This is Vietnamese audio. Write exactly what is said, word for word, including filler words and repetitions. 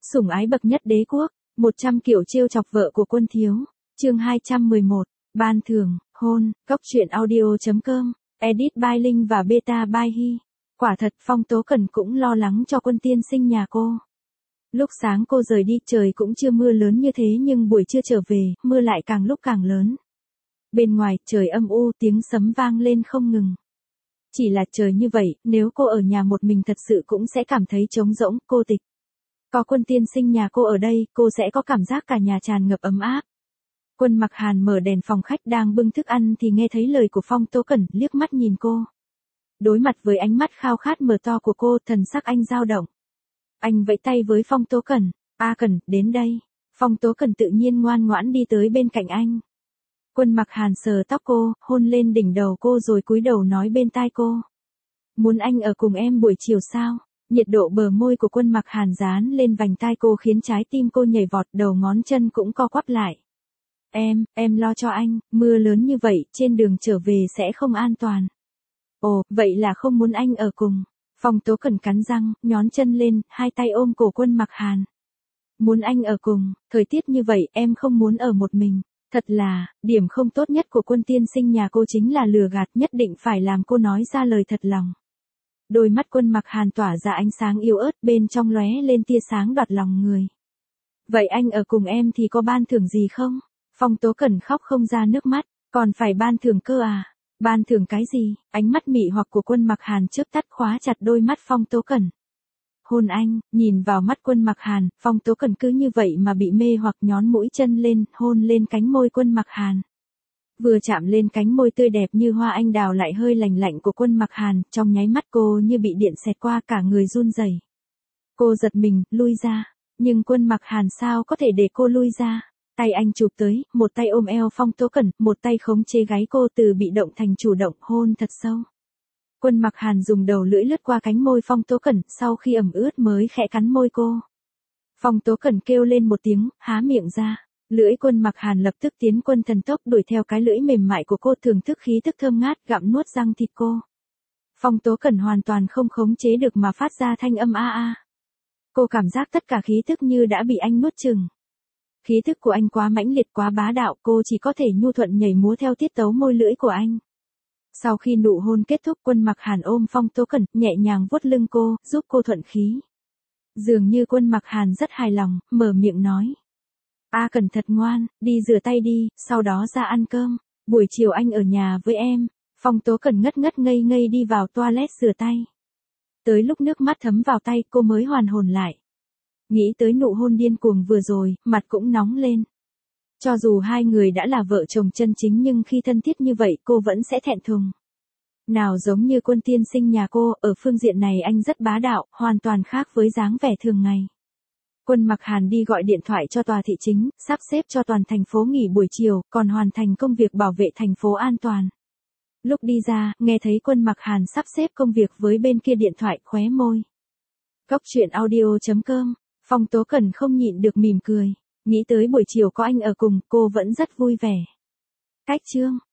Sủng ái bậc nhất đế quốc, một trăm kiểu trêu chọc vợ của quân thiếu. Chương hai trăm mười một, ban thưởng, hôn, góc truyện audio chấm com, edit by Linh và beta by Hi. Quả thật Phong Tố Cẩn cũng lo lắng cho quân tiên sinh nhà cô. Lúc sáng cô rời đi trời cũng chưa mưa lớn như thế nhưng buổi trưa trở về, mưa lại càng lúc càng lớn. Bên ngoài trời âm u tiếng sấm vang lên không ngừng. Chỉ là trời như vậy, nếu cô ở nhà một mình thật sự cũng sẽ cảm thấy trống rỗng, cô tịch. Có quân tiên sinh nhà cô ở đây, cô sẽ có cảm giác cả nhà tràn ngập ấm áp. Quân Mặc Hàn mở đèn phòng khách đang bưng thức ăn thì nghe thấy lời của Phong Tố Cẩn, liếc mắt nhìn cô. Đối mặt với ánh mắt khao khát mở to của cô, thần sắc anh dao động. Anh vẫy tay với Phong Tố Cẩn, "A Cẩn, đến đây." Phong Tố Cẩn tự nhiên ngoan ngoãn đi tới bên cạnh anh. Quân Mặc Hàn sờ tóc cô, hôn lên đỉnh đầu cô rồi cúi đầu nói bên tai cô. "Muốn anh ở cùng em buổi chiều sao?" Nhiệt độ bờ môi của Quân Mặc Hàn dán lên vành tai cô khiến trái tim cô nhảy vọt, đầu ngón chân cũng co quắp lại. Em, em lo cho anh, mưa lớn như vậy, trên đường trở về sẽ không an toàn." "Ồ, vậy là không muốn anh ở cùng." Phong Tố Cẩn cắn răng, nhón chân lên, hai tay ôm cổ Quân Mặc Hàn. "Muốn anh ở cùng, thời tiết như vậy em không muốn ở một mình." Thật là, điểm không tốt nhất của quân tiên sinh nhà cô chính là lừa gạt, nhất định phải làm cô nói ra lời thật lòng. Đôi mắt Quân Mặc Hàn tỏa ra ánh sáng yếu ớt, bên trong lóe lên tia sáng đoạt lòng người. "Vậy anh ở cùng em thì có ban thưởng gì không?" Phong Tố Cẩn khóc không ra nước mắt, "Còn phải ban thưởng cơ à?" "Ban thưởng cái gì?" Ánh mắt mị hoặc của Quân Mặc Hàn chớp tắt khóa chặt đôi mắt Phong Tố Cẩn. "Hôn anh." Nhìn vào mắt Quân Mặc Hàn, Phong Tố Cẩn cứ như vậy mà bị mê hoặc, nhón mũi chân lên, hôn lên cánh môi Quân Mặc Hàn. Vừa chạm lên cánh môi tươi đẹp như hoa anh đào lại hơi lành lạnh của Quân Mặc Hàn, trong nháy mắt cô như bị điện xẹt qua, cả người run rẩy. Cô giật mình, lui ra, nhưng Quân Mặc Hàn sao có thể để cô lui ra. Tay anh chụp tới, một tay ôm eo Phong Tố Cẩn, một tay khống chế gáy cô từ bị động thành chủ động, hôn thật sâu. Quân Mặc Hàn dùng đầu lưỡi lướt qua cánh môi Phong Tố Cẩn, sau khi ẩm ướt mới khẽ cắn môi cô. Phong Tố Cẩn kêu lên một tiếng, há miệng ra. Lưỡi Quân Mặc Hàn lập tức tiến quân thần tốc đuổi theo cái lưỡi mềm mại của cô, thưởng thức khí tức thơm ngát, gặm nuốt răng thịt cô. Phong Tố Cẩn hoàn toàn không khống chế được mà phát ra thanh âm a a. Cô cảm giác tất cả khí tức như đã bị anh nuốt chửng. Khí tức của anh quá mãnh liệt, quá bá đạo, cô chỉ có thể nhu thuận nhảy múa theo tiết tấu môi lưỡi của anh. Sau khi nụ hôn kết thúc, Quân Mặc Hàn ôm Phong Tố Cẩn, nhẹ nhàng vuốt lưng cô, giúp cô thuận khí. Dường như Quân Mặc Hàn rất hài lòng, mở miệng nói. "A Cẩn thật ngoan, đi rửa tay đi, sau đó ra ăn cơm. Buổi chiều anh ở nhà với em." Phong Tố Cẩn ngất ngất ngây ngây đi vào toilet rửa tay. Tới lúc nước mắt thấm vào tay cô mới hoàn hồn lại. Nghĩ tới nụ hôn điên cuồng vừa rồi, mặt cũng nóng lên. Cho dù hai người đã là vợ chồng chân chính nhưng khi thân thiết như vậy cô vẫn sẽ thẹn thùng. Nào giống như quân tiên sinh nhà cô, ở phương diện này anh rất bá đạo, hoàn toàn khác với dáng vẻ thường ngày. Quân Mặc Hàn đi gọi điện thoại cho tòa thị chính, sắp xếp cho toàn thành phố nghỉ buổi chiều, còn hoàn thành công việc bảo vệ thành phố an toàn. Lúc đi ra, nghe thấy Quân Mặc Hàn sắp xếp công việc với bên kia điện thoại, khóe môi. Góc truyện audio chấm com, Phong Tố Cẩn không nhịn được mỉm cười. Nghĩ tới buổi chiều có anh ở cùng, cô vẫn rất vui vẻ. Cách chương.